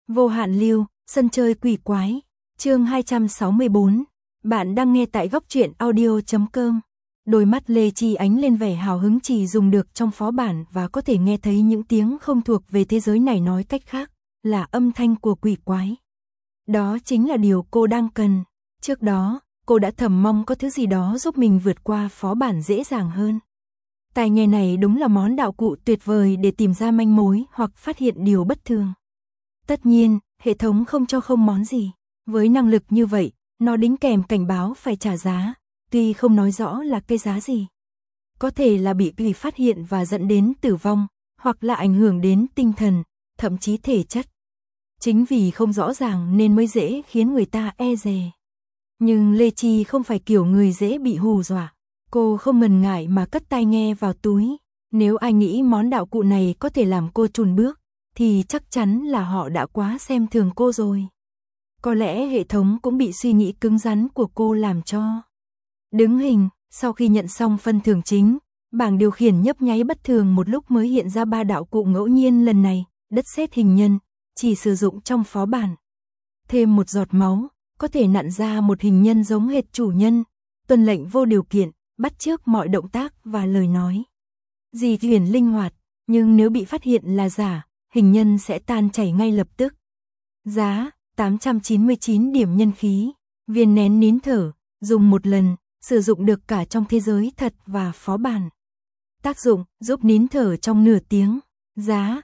Vô hạn lưu, sân chơi quỷ quái, chương 264. Bạn đang nghe tại góc truyện audio.com. Đôi mắt Lê Chi ánh lên vẻ hào hứng, chỉ dùng được trong phó bản và có thể nghe thấy những tiếng không thuộc về thế giới này, nói cách khác là âm thanh của quỷ quái. Đó chính là điều cô đang cần. Trước đó, cô đã thầm mong có thứ gì đó giúp mình vượt qua phó bản dễ dàng hơn. Tai nghe này đúng là món đạo cụ tuyệt vời để tìm ra manh mối hoặc phát hiện điều bất thường. Tất nhiên, hệ thống không cho không món gì. Với năng lực như vậy, nó đính kèm cảnh báo phải trả giá, tuy không nói rõ là cái giá gì. Có thể là bị quỷ phát hiện và dẫn đến tử vong, hoặc là ảnh hưởng đến tinh thần, thậm chí thể chất. Chính vì không rõ ràng nên mới dễ khiến người ta e dè. Nhưng Lê Chi không phải kiểu người dễ bị hù dọa. Cô không ngần ngại mà cất tai nghe vào túi. Nếu ai nghĩ món đạo cụ này có thể làm cô chùn bước, thì chắc chắn là họ đã quá xem thường cô rồi. Có lẽ hệ thống cũng bị suy nghĩ cứng rắn của cô làm cho. Đứng hình, sau khi nhận xong phân thưởng chính, bảng điều khiển nhấp nháy bất thường một lúc mới hiện ra 3 đạo cụ ngẫu nhiên. Lần này, đất sét hình nhân, chỉ sử dụng trong phó bản. Thêm một giọt máu, có thể nặn ra một hình nhân giống hệt chủ nhân, tuân lệnh vô điều kiện, bắt chước mọi động tác và lời nói. Di chuyển linh hoạt, nhưng nếu bị phát hiện là giả, hình nhân sẽ tan chảy ngay lập tức. Giá, 899 điểm nhân khí, viên nén nín thở, dùng một lần, sử dụng được cả trong thế giới thật và phó bản. Tác dụng, giúp nín thở trong nửa tiếng. Giá,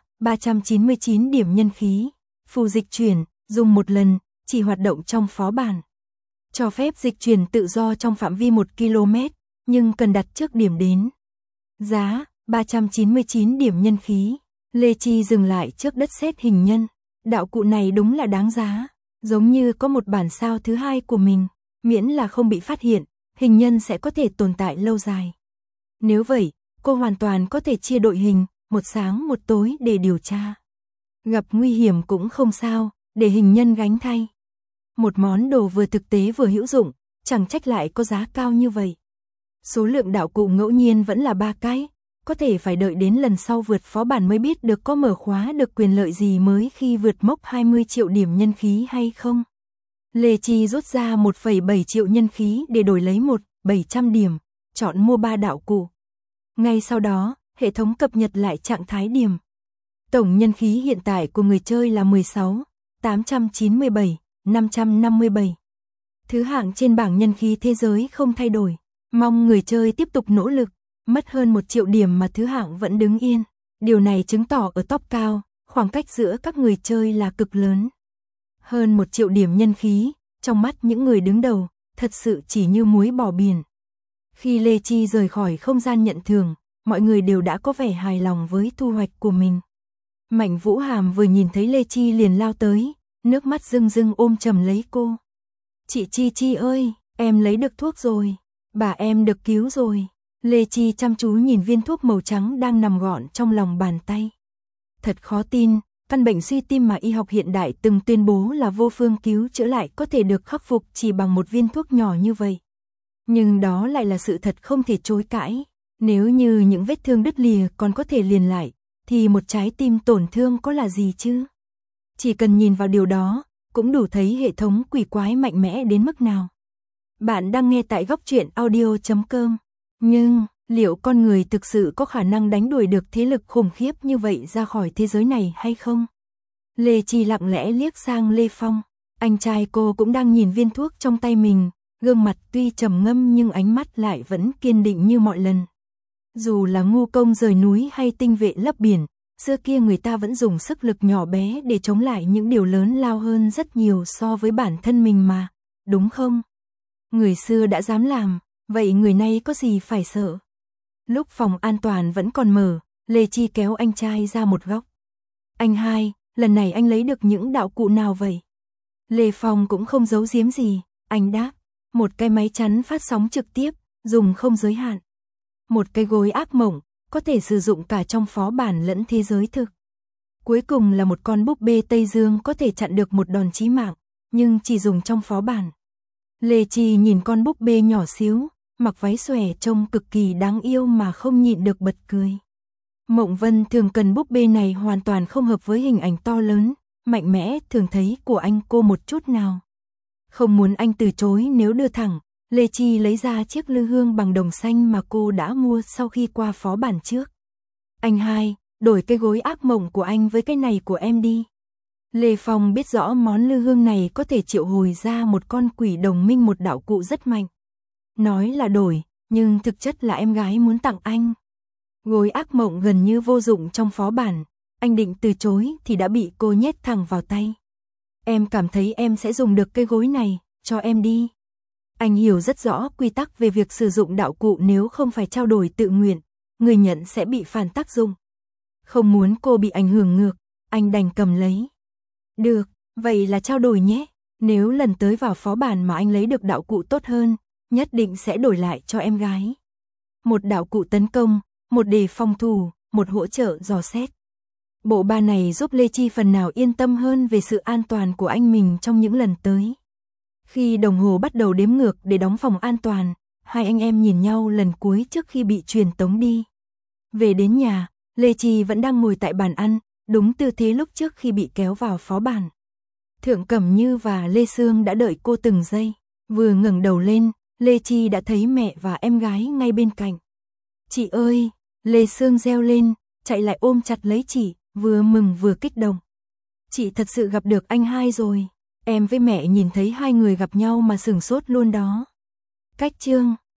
399 điểm nhân khí. Phù dịch chuyển, dùng một lần, chỉ hoạt động trong phó bản. Cho phép dịch chuyển tự do trong phạm vi 1 km, nhưng cần đặt trước điểm đến. Giá, 399 điểm nhân khí. Lê Chi dừng lại trước đất sét hình nhân. Đạo cụ này đúng là đáng giá, giống như có một bản sao thứ hai của mình, miễn là không bị phát hiện, hình nhân sẽ có thể tồn tại lâu dài. Nếu vậy, cô hoàn toàn có thể chia đội hình, một sáng một tối để điều tra. Gặp nguy hiểm cũng không sao, để hình nhân gánh thay. Một món đồ vừa thực tế vừa hữu dụng, chẳng trách lại có giá cao như vậy. Số lượng đạo cụ ngẫu nhiên vẫn là 3 cái. Có thể phải đợi đến lần sau vượt phó bản mới biết được có mở khóa được quyền lợi gì mới khi vượt mốc 20 triệu điểm nhân khí hay không. Lê Chi rút ra 1,7 triệu nhân khí để đổi lấy 700 điểm, chọn mua 3 đạo cụ. Ngay sau đó, hệ thống cập nhật lại trạng thái điểm. Tổng nhân khí hiện tại của người chơi là 16.897, 557. Thứ hạng trên bảng nhân khí thế giới không thay đổi. Mong người chơi tiếp tục nỗ lực. Mất hơn 1 triệu điểm mà thứ hạng vẫn đứng yên. Điều này chứng tỏ ở top cao, khoảng cách giữa các người chơi là cực lớn. Hơn 1 triệu điểm nhân khí, trong mắt những người đứng đầu, thật sự chỉ như muối bỏ biển. Khi Lê Chi rời khỏi không gian nhận thưởng, mọi người đều đã có vẻ hài lòng với thu hoạch của mình. Mạnh Vũ Hàm vừa nhìn thấy Lê Chi liền lao tới, nước mắt rưng rưng ôm chầm lấy cô. Chị Chi Chi ơi, em lấy được thuốc rồi, bà em được cứu rồi. Lê Chi chăm chú nhìn viên thuốc màu trắng đang nằm gọn trong lòng bàn tay. Thật khó tin, căn bệnh suy tim mà y học hiện đại từng tuyên bố là vô phương cứu chữa lại có thể được khắc phục chỉ bằng một viên thuốc nhỏ như vậy. Nhưng đó lại là sự thật không thể chối cãi. Nếu như những vết thương đứt lìa còn có thể liền lại, thì một trái tim tổn thương có là gì chứ? Chỉ cần nhìn vào điều đó, cũng đủ thấy hệ thống quỷ quái mạnh mẽ đến mức nào. Bạn đang nghe tại góc truyện audio.com. Nhưng, liệu con người thực sự có khả năng đánh đuổi được thế lực khủng khiếp như vậy ra khỏi thế giới này hay không? Lê Chi lặng lẽ liếc sang Lê Phong. Anh trai cô cũng đang nhìn viên thuốc trong tay mình, gương mặt tuy trầm ngâm nhưng ánh mắt lại vẫn kiên định như mọi lần. Dù là ngu công rời núi hay tinh vệ lấp biển, xưa kia người ta vẫn dùng sức lực nhỏ bé để chống lại những điều lớn lao hơn rất nhiều so với bản thân mình mà, đúng không? Người xưa đã dám làm, vậy người nay có gì phải sợ? Lúc phòng an toàn vẫn còn mở, Lê Chi kéo anh trai ra một góc. Anh hai, lần này anh lấy được những đạo cụ nào vậy? Lê Phong cũng không giấu giếm gì, anh đáp. Một cái máy chắn phát sóng trực tiếp, dùng không giới hạn. Một cái gối ác mộng, có thể sử dụng cả trong phó bản lẫn thế giới thực. Cuối cùng là một con búp bê Tây Dương có thể chặn được một đòn chí mạng, nhưng chỉ dùng trong phó bản. Lê Chi nhìn con búp bê nhỏ xíu, mặc váy xòe trông cực kỳ đáng yêu mà không nhịn được bật cười. Mộng Vân thường cần búp bê này hoàn toàn không hợp với hình ảnh to lớn, mạnh mẽ, thường thấy của anh cô một chút nào. Không muốn anh từ chối nếu đưa thẳng, Lê Chi lấy ra chiếc lư hương bằng đồng xanh mà cô đã mua sau khi qua phó bản trước. Anh hai, đổi cái gối ác mộng của anh với cái này của em đi. Lê Phong biết rõ món lư hương này có thể triệu hồi ra một con quỷ đồng minh, một đạo cụ rất mạnh. Nói là đổi, nhưng thực chất là em gái muốn tặng anh. Gối ác mộng gần như vô dụng trong phó bản, anh định từ chối thì đã bị cô nhét thẳng vào tay. Em cảm thấy em sẽ dùng được cái gối này, cho em đi. Anh hiểu rất rõ quy tắc về việc sử dụng đạo cụ, nếu không phải trao đổi tự nguyện, người nhận sẽ bị phản tác dụng. Không muốn cô bị ảnh hưởng ngược, anh đành cầm lấy. Được, vậy là trao đổi nhé. Nếu lần tới vào phó bản mà anh lấy được đạo cụ tốt hơn, nhất định sẽ đổi lại cho em gái. Một đạo cụ tấn công, một đề phòng thủ, một hỗ trợ dò xét. Bộ ba này giúp Lê Chi phần nào yên tâm hơn về sự an toàn của anh mình trong những lần tới. Khi đồng hồ bắt đầu đếm ngược để đóng phòng an toàn, hai anh em nhìn nhau lần cuối trước khi bị truyền tống đi. Về đến nhà, Lê Chi vẫn đang ngồi tại bàn ăn, đúng tư thế lúc trước khi bị kéo vào phó bản. Thượng Cẩm Như và Lê Sương đã đợi cô từng giây. Vừa ngẩng đầu lên, Lê Chi đã thấy mẹ và em gái ngay bên cạnh. Chị ơi! Lê Sương reo lên, chạy lại ôm chặt lấy chị, vừa mừng vừa kích động. Chị thật sự gặp được anh hai rồi. Em với mẹ nhìn thấy hai người gặp nhau mà sửng sốt luôn đó. Cách chương